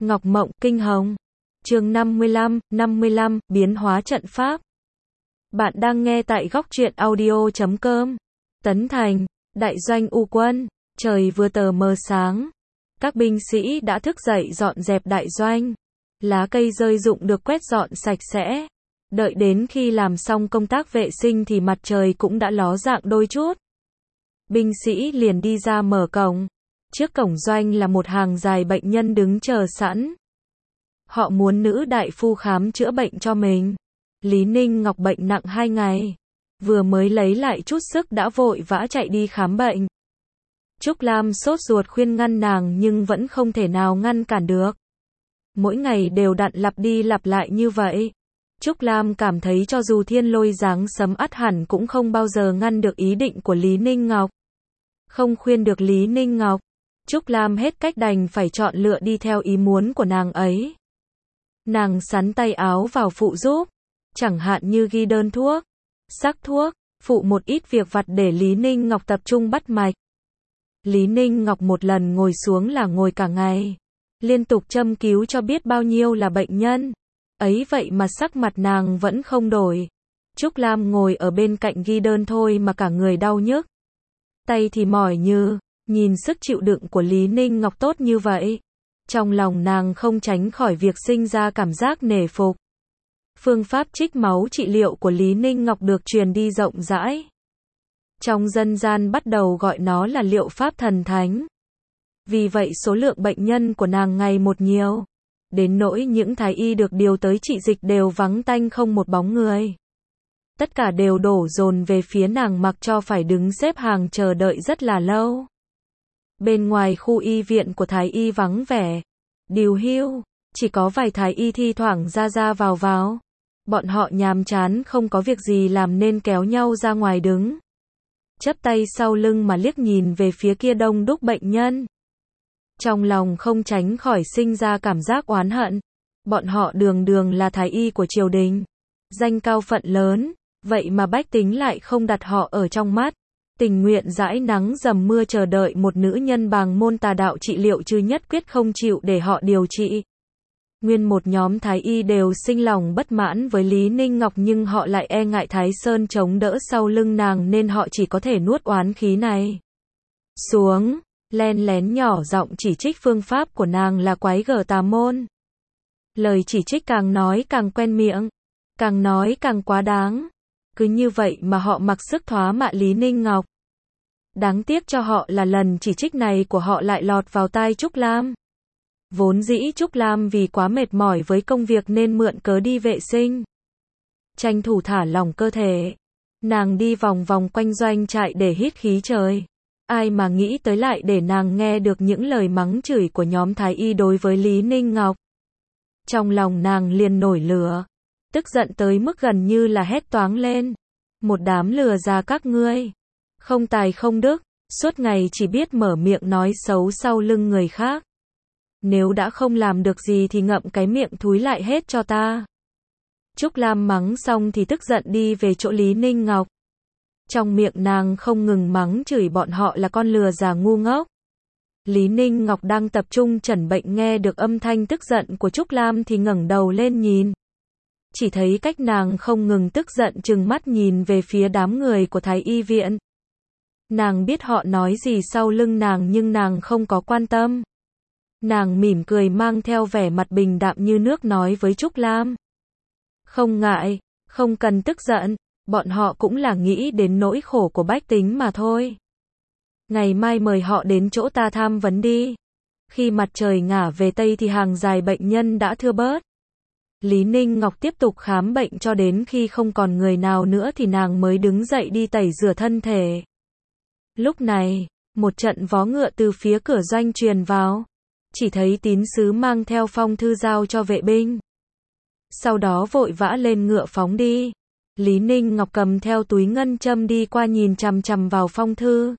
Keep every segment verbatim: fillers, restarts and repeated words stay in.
Ngọc Mộng Kinh Hồng. Chương năm mươi lăm, năm mươi lăm, biến hóa trận pháp. Bạn đang nghe tại góc truyện audio chấm com. Tấn Thành, đại doanh U Quân. Trời vừa tờ mờ sáng. Các binh sĩ đã thức dậy dọn dẹp đại doanh. Lá cây rơi rụng được quét dọn sạch sẽ. Đợi đến khi làm xong công tác vệ sinh thì mặt trời cũng đã ló dạng đôi chút. Binh sĩ liền đi ra mở cổng. Trước cổng doanh là một hàng dài bệnh nhân đứng chờ sẵn. Họ muốn nữ đại phu khám chữa bệnh cho mình. Lý Ninh Ngọc bệnh nặng hai ngày. Vừa mới lấy lại chút sức đã vội vã chạy đi khám bệnh. Trúc Lam sốt ruột khuyên ngăn nàng nhưng vẫn không thể nào ngăn cản được. Mỗi ngày đều đặn lặp đi lặp lại như vậy. Trúc Lam cảm thấy cho dù thiên lôi giáng sấm ắt hẳn cũng không bao giờ ngăn được ý định của Lý Ninh Ngọc. Không khuyên được Lý Ninh Ngọc, Trúc Lam hết cách đành phải chọn lựa đi theo ý muốn của nàng ấy. Nàng sắn tay áo vào phụ giúp, chẳng hạn như ghi đơn thuốc, sắc thuốc, phụ một ít việc vặt để Lý Ninh Ngọc tập trung bắt mạch. Lý Ninh Ngọc một lần ngồi xuống là ngồi cả ngày, liên tục châm cứu cho biết bao nhiêu là bệnh nhân. Ấy vậy mà sắc mặt nàng vẫn không đổi. Trúc Lam ngồi ở bên cạnh ghi đơn thôi mà cả người đau nhức. Tay thì mỏi như, nhìn sức chịu đựng của Lý Ninh Ngọc tốt như vậy. Trong lòng nàng không tránh khỏi việc sinh ra cảm giác nể phục. Phương pháp trích máu trị liệu của Lý Ninh Ngọc được truyền đi rộng rãi. Trong dân gian bắt đầu gọi nó là liệu pháp thần thánh. Vì vậy số lượng bệnh nhân của nàng ngày một nhiều. Đến nỗi những thái y được điều tới trị dịch đều vắng tanh không một bóng người. Tất cả đều đổ dồn về phía nàng mặc cho phải đứng xếp hàng chờ đợi rất là lâu. Bên ngoài khu y viện của thái y vắng vẻ, điều hưu, chỉ có vài thái y thi thoảng ra ra vào vào. Bọn họ nhàm chán không có việc gì làm nên kéo nhau ra ngoài đứng. Chắp tay sau lưng mà liếc nhìn về phía kia đông đúc bệnh nhân. Trong lòng không tránh khỏi sinh ra cảm giác oán hận. Bọn họ đường đường là thái y của triều đình, danh cao phận lớn, vậy mà bách tính lại không đặt họ ở trong mắt. Tình nguyện dãi nắng dầm mưa chờ đợi một nữ nhân bàng môn tà đạo trị liệu chứ nhất quyết không chịu để họ điều trị. Nguyên một nhóm thái y đều sinh lòng bất mãn với Lý Ninh Ngọc nhưng họ lại e ngại Thái Sơn chống đỡ sau lưng nàng nên họ chỉ có thể nuốt oán khí này xuống, len lén nhỏ giọng chỉ trích phương pháp của nàng là quái gở tà môn. Lời chỉ trích càng nói càng quen miệng, càng nói càng quá đáng. Cứ như vậy mà họ mặc sức thóa mạ Lý Ninh Ngọc. Đáng tiếc cho họ là lần chỉ trích này của họ lại lọt vào tai Trúc Lam. Vốn dĩ Trúc Lam vì quá mệt mỏi với công việc nên mượn cớ đi vệ sinh. Tranh thủ thả lỏng cơ thể. Nàng đi vòng vòng quanh doanh trại để hít khí trời. Ai mà nghĩ tới lại để nàng nghe được những lời mắng chửi của nhóm thái y đối với Lý Ninh Ngọc. Trong lòng nàng liền nổi lửa. Tức giận tới mức gần như là hét toáng lên. Một đám lừa ra các ngươi. Không tài không đức, suốt ngày chỉ biết mở miệng nói xấu sau lưng người khác. Nếu đã không làm được gì thì ngậm cái miệng thúi lại hết cho ta. Trúc Lam mắng xong thì tức giận đi về chỗ Lý Ninh Ngọc. Trong miệng nàng không ngừng mắng chửi bọn họ là con lừa già ngu ngốc. Lý Ninh Ngọc đang tập trung chẩn bệnh nghe được âm thanh tức giận của Trúc Lam thì ngẩng đầu lên nhìn. Chỉ thấy cách nàng không ngừng tức giận trừng mắt nhìn về phía đám người của thái y viện. Nàng biết họ nói gì sau lưng nàng nhưng nàng không có quan tâm. Nàng mỉm cười mang theo vẻ mặt bình đạm như nước nói với Trúc Lam. Không ngại, không cần tức giận, bọn họ cũng là nghĩ đến nỗi khổ của bách tính mà thôi. Ngày mai mời họ đến chỗ ta tham vấn đi. Khi mặt trời ngả về Tây thì hàng dài bệnh nhân đã thưa bớt. Lý Ninh Ngọc tiếp tục khám bệnh cho đến khi không còn người nào nữa thì nàng mới đứng dậy đi tẩy rửa thân thể. Lúc này, một trận vó ngựa từ phía cửa doanh truyền vào. Chỉ thấy tín sứ mang theo phong thư giao cho vệ binh. Sau đó vội vã lên ngựa phóng đi. Lý Ninh Ngọc cầm theo túi ngân châm đi qua nhìn chằm chằm vào phong thư.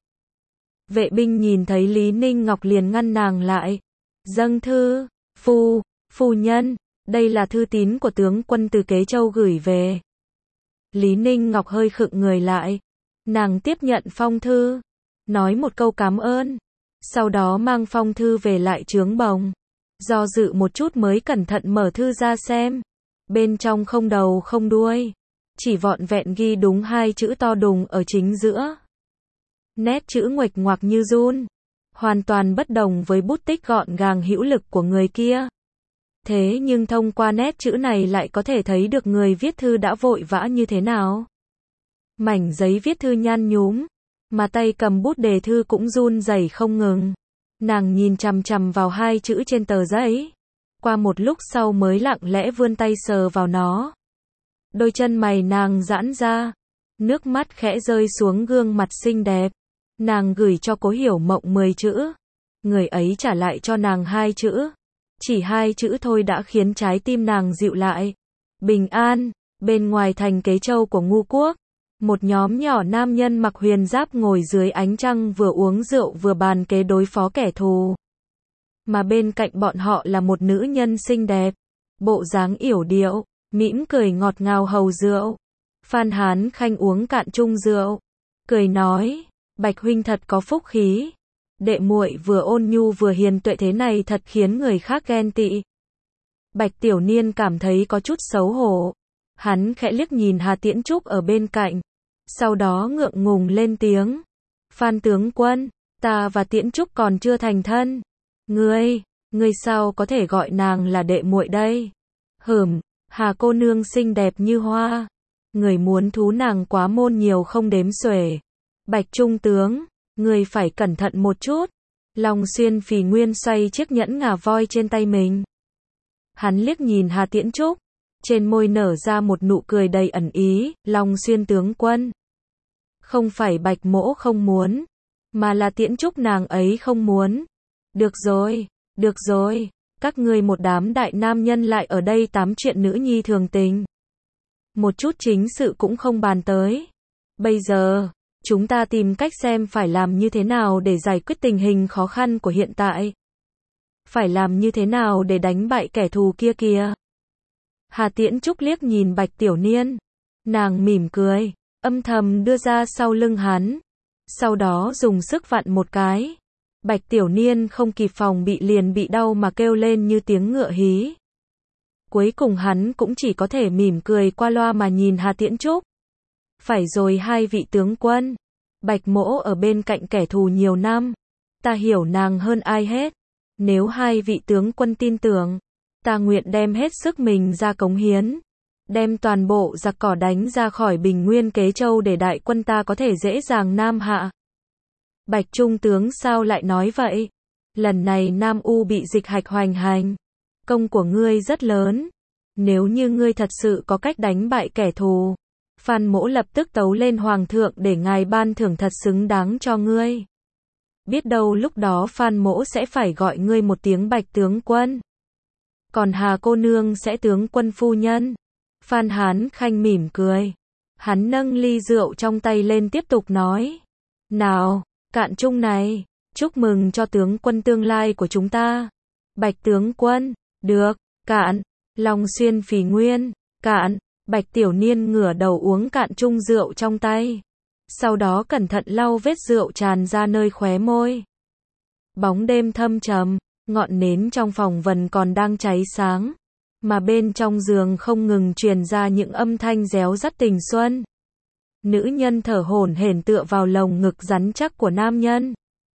Vệ binh nhìn thấy Lý Ninh Ngọc liền ngăn nàng lại. Dâng thư, phu, phu nhân, đây là thư tín của tướng quân từ Kế Châu gửi về. Lý Ninh Ngọc hơi khựng người lại. Nàng tiếp nhận phong thư, nói một câu cảm ơn. Sau đó mang phong thư về lại trướng bồng. Do dự một chút mới cẩn thận mở thư ra xem. Bên trong không đầu không đuôi. Chỉ vọn vẹn ghi đúng hai chữ to đùng ở chính giữa. Nét chữ nguệch ngoạc như run. Hoàn toàn bất đồng với bút tích gọn gàng hữu lực của người kia. Thế nhưng thông qua nét chữ này lại có thể thấy được người viết thư đã vội vã như thế nào. Mảnh giấy viết thư nhăn nhúm, mà tay cầm bút đề thư cũng run rẩy không ngừng. Nàng nhìn chằm chằm vào hai chữ trên tờ giấy. Qua một lúc sau mới lặng lẽ vươn tay sờ vào nó. Đôi chân mày nàng giãn ra. Nước mắt khẽ rơi xuống gương mặt xinh đẹp. Nàng gửi cho Cố Hiểu Mộng mười chữ. Người ấy trả lại cho nàng hai chữ. Chỉ hai chữ thôi đã khiến trái tim nàng dịu lại. Bình an, bên ngoài thành Kế Châu của Ngu Quốc. Một nhóm nhỏ nam nhân mặc huyền giáp ngồi dưới ánh trăng vừa uống rượu vừa bàn kế đối phó kẻ thù. Mà bên cạnh bọn họ là một nữ nhân xinh đẹp. Bộ dáng yểu điệu, mỉm cười ngọt ngào hầu rượu. Phan Hán Khanh uống cạn chung rượu. Cười nói, Bạch huynh thật có phúc khí. Đệ muội vừa ôn nhu vừa hiền tuệ thế này thật khiến người khác ghen tị. Bạch Tiểu Niên cảm thấy có chút xấu hổ. Hắn khẽ liếc nhìn Hà Tiễn Trúc ở bên cạnh. Sau đó ngượng ngùng lên tiếng. Phan tướng quân, ta và Tiễn Trúc còn chưa thành thân. Ngươi, ngươi sao có thể gọi nàng là đệ muội đây? Hửm, Hà cô nương xinh đẹp như hoa. Người muốn thú nàng quá môn nhiều không đếm xuể. Bạch trung tướng, ngươi phải cẩn thận một chút. Long Xuyên Phì Nguyên xoay chiếc nhẫn ngà voi trên tay mình. Hắn liếc nhìn Hà Tiễn Trúc. Trên môi nở ra một nụ cười đầy ẩn ý, Long Xuyên tướng quân. Không phải Bạch mỗ không muốn, mà là Tiễn Trúc nàng ấy không muốn. Được rồi, được rồi, các ngươi một đám đại nam nhân lại ở đây tám chuyện nữ nhi thường tình. Một chút chính sự cũng không bàn tới. Bây giờ, chúng ta tìm cách xem phải làm như thế nào để giải quyết tình hình khó khăn của hiện tại. Phải làm như thế nào để đánh bại kẻ thù kia kìa. Hà Tiễn Trúc liếc nhìn Bạch Tiểu Niên. Nàng mỉm cười, âm thầm đưa ra sau lưng hắn. Sau đó dùng sức vặn một cái. Bạch Tiểu Niên không kịp phòng bị liền bị đau mà kêu lên như tiếng ngựa hí. Cuối cùng hắn cũng chỉ có thể mỉm cười qua loa mà nhìn Hà Tiễn Trúc. Phải rồi hai vị tướng quân. Bạch mỗ ở bên cạnh kẻ thù nhiều năm. Ta hiểu nàng hơn ai hết. Nếu hai vị tướng quân tin tưởng, ta nguyện đem hết sức mình ra cống hiến. Đem toàn bộ giặc cỏ đánh ra khỏi Bình Nguyên Kế Châu để đại quân ta có thể dễ dàng nam hạ. Bạch trung tướng sao lại nói vậy? Lần này Nam U bị dịch hạch hoành hành. Công của ngươi rất lớn. Nếu như ngươi thật sự có cách đánh bại kẻ thù, Phan mỗ lập tức tấu lên hoàng thượng để ngài ban thưởng thật xứng đáng cho ngươi. Biết đâu lúc đó Phan mỗ sẽ phải gọi ngươi một tiếng Bạch tướng quân. Còn Hà cô nương sẽ tướng quân phu nhân. Phan Hán Khanh mỉm cười. Hắn nâng ly rượu trong tay lên tiếp tục nói. Nào, cạn chung này, chúc mừng cho tướng quân tương lai của chúng ta. Bạch tướng quân, được, cạn. Long Xuyên Phì Nguyên, cạn. Bạch Tiểu Niên ngửa đầu uống cạn chung rượu trong tay. Sau đó cẩn thận lau vết rượu tràn ra nơi khóe môi. Bóng đêm thâm trầm, ngọn nến trong phòng vần còn đang cháy sáng. Mà bên trong giường không ngừng truyền ra những âm thanh réo rắt tình xuân. Nữ nhân thở hổn hển tựa vào lồng ngực rắn chắc của nam nhân.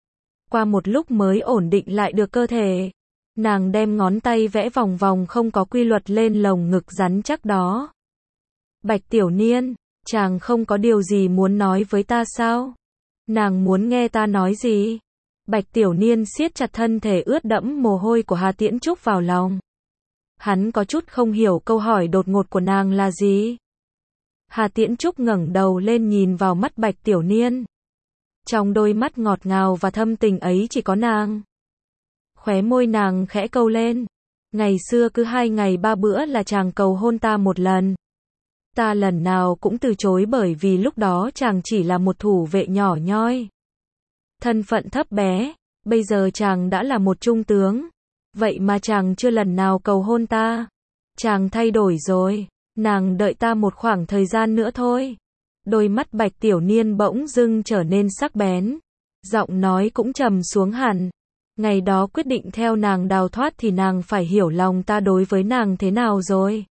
Qua một lúc mới ổn định lại được cơ thể. Nàng đem ngón tay vẽ vòng vòng không có quy luật lên lồng ngực rắn chắc đó. Bạch Tiểu Niên, chàng không có điều gì muốn nói với ta sao? Nàng muốn nghe ta nói gì? Bạch Tiểu Niên siết chặt thân thể ướt đẫm mồ hôi của Hà Tiễn Trúc vào lòng. Hắn có chút không hiểu câu hỏi đột ngột của nàng là gì. Hà Tiễn Trúc ngẩng đầu lên nhìn vào mắt Bạch Tiểu Niên. Trong đôi mắt ngọt ngào và thâm tình ấy chỉ có nàng. Khóe môi nàng khẽ câu lên. Ngày xưa cứ hai ngày ba bữa là chàng cầu hôn ta một lần. Ta lần nào cũng từ chối bởi vì lúc đó chàng chỉ là một thủ vệ nhỏ nhoi. Thân phận thấp bé, bây giờ chàng đã là một trung tướng. Vậy mà chàng chưa lần nào cầu hôn ta. Chàng thay đổi rồi, nàng đợi ta một khoảng thời gian nữa thôi. Đôi mắt Bạch Tiểu Niên bỗng dưng trở nên sắc bén. Giọng nói cũng trầm xuống hẳn. Ngày đó quyết định theo nàng đào thoát thì nàng phải hiểu lòng ta đối với nàng thế nào rồi.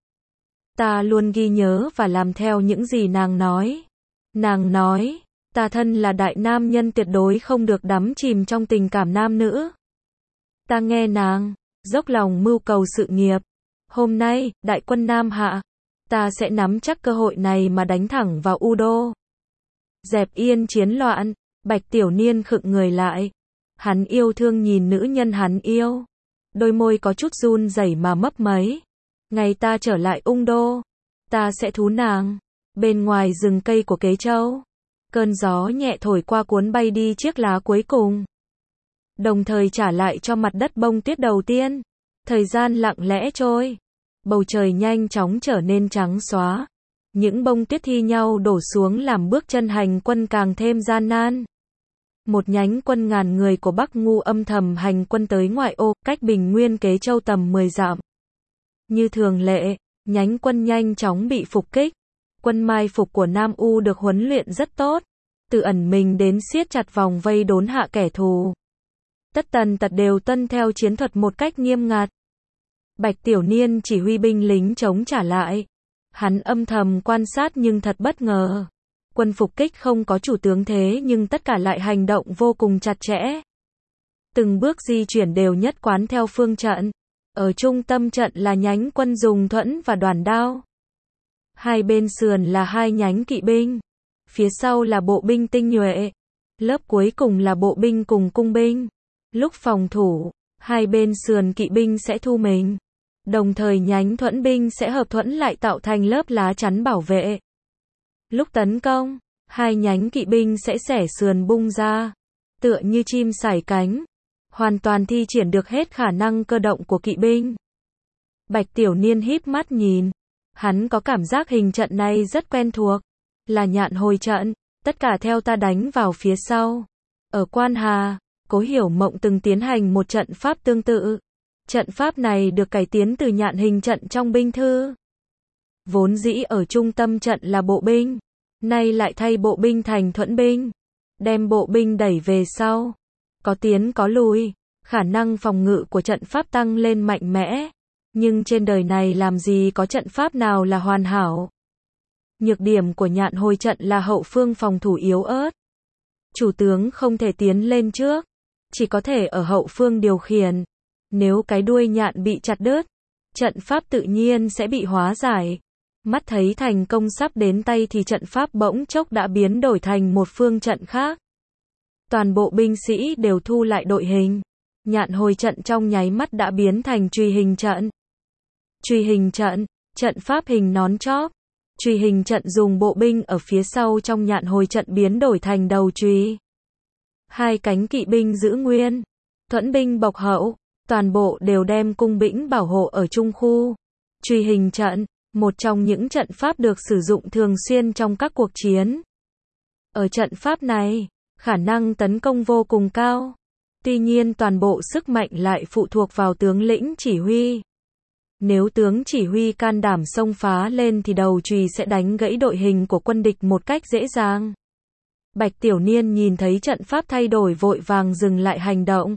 Ta luôn ghi nhớ và làm theo những gì nàng nói. Nàng nói, ta thân là đại nam nhân tuyệt đối không được đắm chìm trong tình cảm nam nữ. Ta nghe nàng, dốc lòng mưu cầu sự nghiệp. Hôm nay, đại quân Nam Hạ, ta sẽ nắm chắc cơ hội này mà đánh thẳng vào U Đô. Dẹp yên chiến loạn, Bạch Tiểu Niên khựng người lại. Hắn yêu thương nhìn nữ nhân hắn yêu. Đôi môi có chút run rẩy mà mấp máy. Ngày ta trở lại Ung Đô, ta sẽ thú nàng. Bên ngoài rừng cây của Kế Châu, cơn gió nhẹ thổi qua cuốn bay đi chiếc lá cuối cùng. Đồng thời trả lại cho mặt đất bông tuyết đầu tiên. Thời gian lặng lẽ trôi. Bầu trời nhanh chóng trở nên trắng xóa. Những bông tuyết thi nhau đổ xuống làm bước chân hành quân càng thêm gian nan. Một nhánh quân ngàn người của Bắc Ngu âm thầm hành quân tới ngoại ô, cách Bình Nguyên Kế Châu tầm mười dặm. Như thường lệ, nhánh quân nhanh chóng bị phục kích. Quân mai phục của Nam U được huấn luyện rất tốt. Từ ẩn mình đến siết chặt vòng vây đốn hạ kẻ thù. Tất tần tật đều tuân theo chiến thuật một cách nghiêm ngặt. Bạch Tiểu Niên chỉ huy binh lính chống trả lại. Hắn âm thầm quan sát nhưng thật bất ngờ. Quân phục kích không có chủ tướng thế nhưng tất cả lại hành động vô cùng chặt chẽ. Từng bước di chuyển đều nhất quán theo phương trận. Ở trung tâm trận là nhánh quân dùng thuẫn và đoàn đao. Hai bên sườn là hai nhánh kỵ binh. Phía sau là bộ binh tinh nhuệ. Lớp cuối cùng là bộ binh cùng cung binh. Lúc phòng thủ, hai bên sườn kỵ binh sẽ thu mình. Đồng thời nhánh thuẫn binh sẽ hợp thuẫn lại tạo thành lớp lá chắn bảo vệ. Lúc tấn công, hai nhánh kỵ binh sẽ xẻ sườn bung ra. Tựa như chim sải cánh. Hoàn toàn thi triển được hết khả năng cơ động của kỵ binh. Bạch Tiểu Niên híp mắt nhìn. Hắn có cảm giác hình trận này rất quen thuộc. Là nhạn hồi trận. Tất cả theo ta đánh vào phía sau. Ở Quan Hà, Cố Hiểu Mộng từng tiến hành một trận pháp tương tự. Trận pháp này được cải tiến từ nhạn hình trận trong binh thư. Vốn dĩ ở trung tâm trận là bộ binh. Nay lại thay bộ binh thành thuẫn binh. Đem bộ binh đẩy về sau. Có tiến có lùi. Khả năng phòng ngự của trận pháp tăng lên mạnh mẽ. Nhưng trên đời này làm gì có trận pháp nào là hoàn hảo. Nhược điểm của nhạn hồi trận là hậu phương phòng thủ yếu ớt. Chủ tướng không thể tiến lên trước. Chỉ có thể ở hậu phương điều khiển. Nếu cái đuôi nhạn bị chặt đứt, trận pháp tự nhiên sẽ bị hóa giải. Mắt thấy thành công sắp đến tay thì trận pháp bỗng chốc đã biến đổi thành một phương trận khác. Toàn bộ binh sĩ đều thu lại đội hình. Nhạn hồi trận trong nháy mắt đã biến thành truy hình trận. Truy hình trận, trận pháp hình nón chóp. Truy hình trận dùng bộ binh ở phía sau trong nhạn hồi trận biến đổi thành đầu truy. Hai cánh kỵ binh giữ nguyên. Thuẫn binh bọc hậu. Toàn bộ đều đem cung bĩnh bảo hộ ở trung khu. Truy hình trận, một trong những trận pháp được sử dụng thường xuyên trong các cuộc chiến. Ở trận pháp này, khả năng tấn công vô cùng cao. Tuy nhiên toàn bộ sức mạnh lại phụ thuộc vào tướng lĩnh chỉ huy. Nếu tướng chỉ huy can đảm xông phá lên thì đầu chùy sẽ đánh gãy đội hình của quân địch một cách dễ dàng. Bạch Tiểu Niên nhìn thấy trận pháp thay đổi vội vàng dừng lại hành động.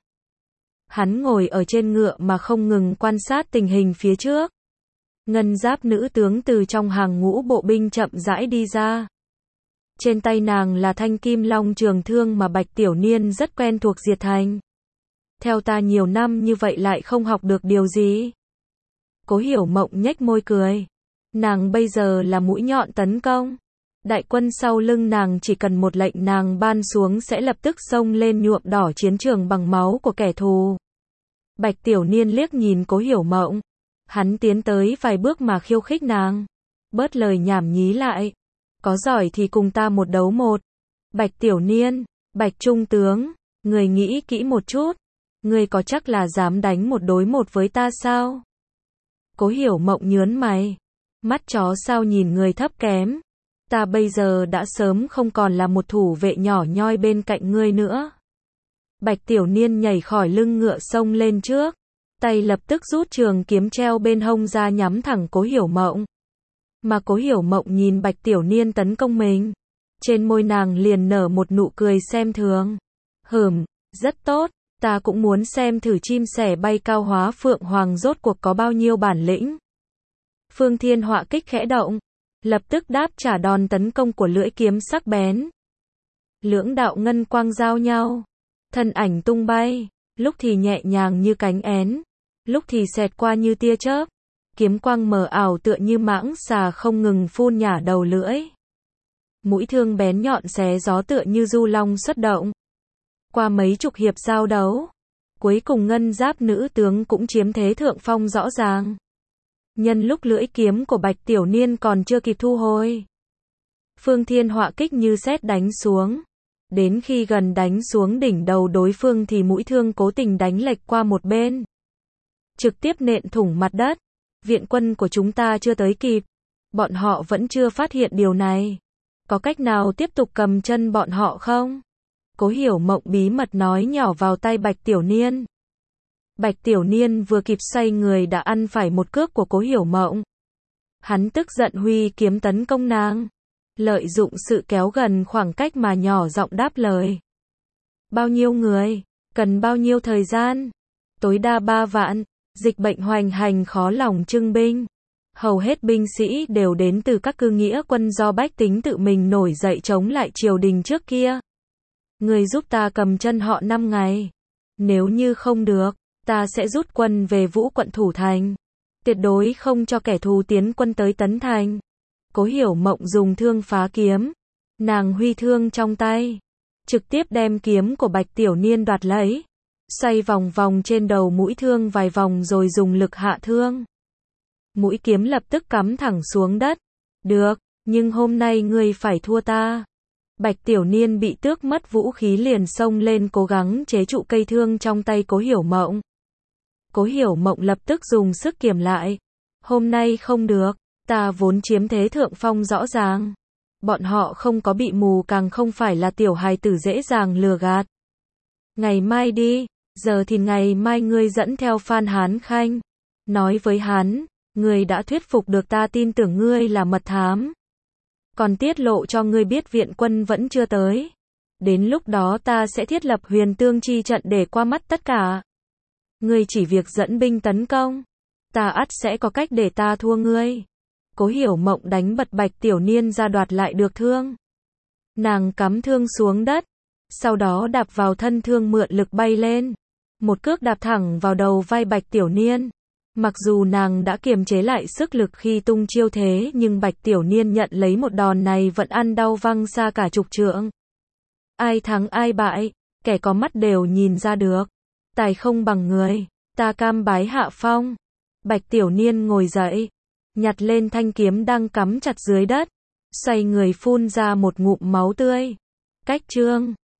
Hắn ngồi ở trên ngựa mà không ngừng quan sát tình hình phía trước. Ngân giáp nữ tướng từ trong hàng ngũ bộ binh chậm rãi đi ra. Trên tay nàng là thanh kim long trường thương mà Bạch Tiểu Niên rất quen thuộc diệt thành. Theo ta nhiều năm như vậy lại không học được điều gì. Cố Hiểu Mộng nhếch môi cười. Nàng bây giờ là mũi nhọn tấn công. Đại quân sau lưng nàng chỉ cần một lệnh nàng ban xuống sẽ lập tức xông lên nhuộm đỏ chiến trường bằng máu của kẻ thù. Bạch Tiểu Niên liếc nhìn Cố Hiểu Mộng. Hắn tiến tới vài bước mà khiêu khích nàng. Bớt lời nhảm nhí lại. Có giỏi thì cùng ta một đấu một. Bạch Tiểu Niên, Bạch Trung tướng, người nghĩ kỹ một chút. Người có chắc là dám đánh một đối một với ta sao? Cố Hiểu Mộng nhớn mày. Mắt chó sao nhìn người thấp kém. Ta bây giờ đã sớm không còn là một thủ vệ nhỏ nhoi bên cạnh ngươi nữa. Bạch Tiểu Niên nhảy khỏi lưng ngựa xông lên trước. Tay lập tức rút trường kiếm treo bên hông ra nhắm thẳng Cố Hiểu Mộng. Mà Cố Hiểu Mộng nhìn Bạch Tiểu Niên tấn công mình. Trên môi nàng liền nở một nụ cười xem thường. Hừm, rất tốt, Ta cũng muốn xem thử chim sẻ bay cao hóa phượng hoàng rốt cuộc có bao nhiêu bản lĩnh. Phương Thiên Họa Kích khẽ động, lập tức đáp trả đòn tấn công của lưỡi kiếm sắc bén. Lưỡng đạo ngân quang giao nhau, thân ảnh tung bay, lúc thì nhẹ nhàng như cánh én, lúc thì xẹt qua như tia chớp. Kiếm quang mờ ảo tựa như mãng xà không ngừng phun nhả đầu lưỡi. Mũi thương bén nhọn xé gió tựa như du long xuất động. Qua mấy chục hiệp giao đấu, cuối cùng ngân giáp nữ tướng cũng chiếm thế thượng phong rõ ràng. Nhân lúc lưỡi kiếm của Bạch Tiểu Niên còn chưa kịp thu hồi, Phương Thiên Họa Kích như sét đánh xuống. Đến khi gần đánh xuống đỉnh đầu đối phương thì mũi thương cố tình đánh lệch qua một bên, trực tiếp nện thủng mặt đất. Viện quân của chúng ta chưa tới kịp, bọn họ vẫn chưa phát hiện điều này. Có cách nào tiếp tục cầm chân bọn họ không? Cố Hiểu Mộng bí mật nói nhỏ vào tai Bạch Tiểu Niên. Bạch Tiểu Niên vừa kịp xoay người đã ăn phải một cước của Cố Hiểu Mộng. Hắn tức giận huy kiếm tấn công nàng, lợi dụng sự kéo gần khoảng cách mà nhỏ giọng đáp lời. Bao nhiêu người? Cần bao nhiêu thời gian? Tối đa ba vạn. Dịch bệnh hoành hành khó lòng trưng binh. Hầu hết binh sĩ đều đến từ các cư nghĩa quân do bách tính tự mình nổi dậy chống lại triều đình trước kia. Người giúp ta cầm chân họ năm ngày. Nếu như không được, ta sẽ rút quân về Vũ quận thủ thành. Tuyệt đối không cho kẻ thù tiến quân tới Tấn Thành. Cố Hiểu Mộng dùng thương phá kiếm. Nàng huy thương trong tay, trực tiếp đem kiếm của Bạch Tiểu Niên đoạt lấy. Xoay vòng vòng trên đầu mũi thương vài vòng rồi dùng lực hạ thương. Mũi kiếm lập tức cắm thẳng xuống đất. Được, nhưng hôm nay ngươi phải thua ta. Bạch Tiểu Niên bị tước mất vũ khí liền xông lên cố gắng chế trụ cây thương trong tay Cố Hiểu Mộng. Cố Hiểu Mộng lập tức dùng sức kiềm lại. Hôm nay không được, ta vốn chiếm thế thượng phong rõ ràng. Bọn họ không có bị mù càng không phải là tiểu hài tử dễ dàng lừa gạt. Ngày mai đi. Giờ thì ngày mai ngươi dẫn theo Phan Hán Khanh. Nói với hắn, ngươi đã thuyết phục được ta tin tưởng ngươi là mật thám. Còn tiết lộ cho ngươi biết viện quân vẫn chưa tới. Đến lúc đó ta sẽ thiết lập huyền tương chi trận để qua mắt tất cả. Ngươi chỉ việc dẫn binh tấn công. Ta ắt sẽ có cách để ta thua ngươi. Cố Hiểu Mộng đánh bật Bạch Tiểu Niên ra đoạt lại được thương. Nàng cắm thương xuống đất. Sau đó đạp vào thân thương mượn lực bay lên. Một cước đạp thẳng vào đầu vai Bạch Tiểu Niên. Mặc dù nàng đã kiềm chế lại sức lực khi tung chiêu thế nhưng Bạch Tiểu Niên nhận lấy một đòn này vẫn ăn đau văng xa cả chục trượng. Ai thắng ai bại, kẻ có mắt đều nhìn ra được. Tài không bằng người, ta cam bái hạ phong. Bạch Tiểu Niên ngồi dậy, nhặt lên thanh kiếm đang cắm chặt dưới đất, xoay người phun ra một ngụm máu tươi. Cách chương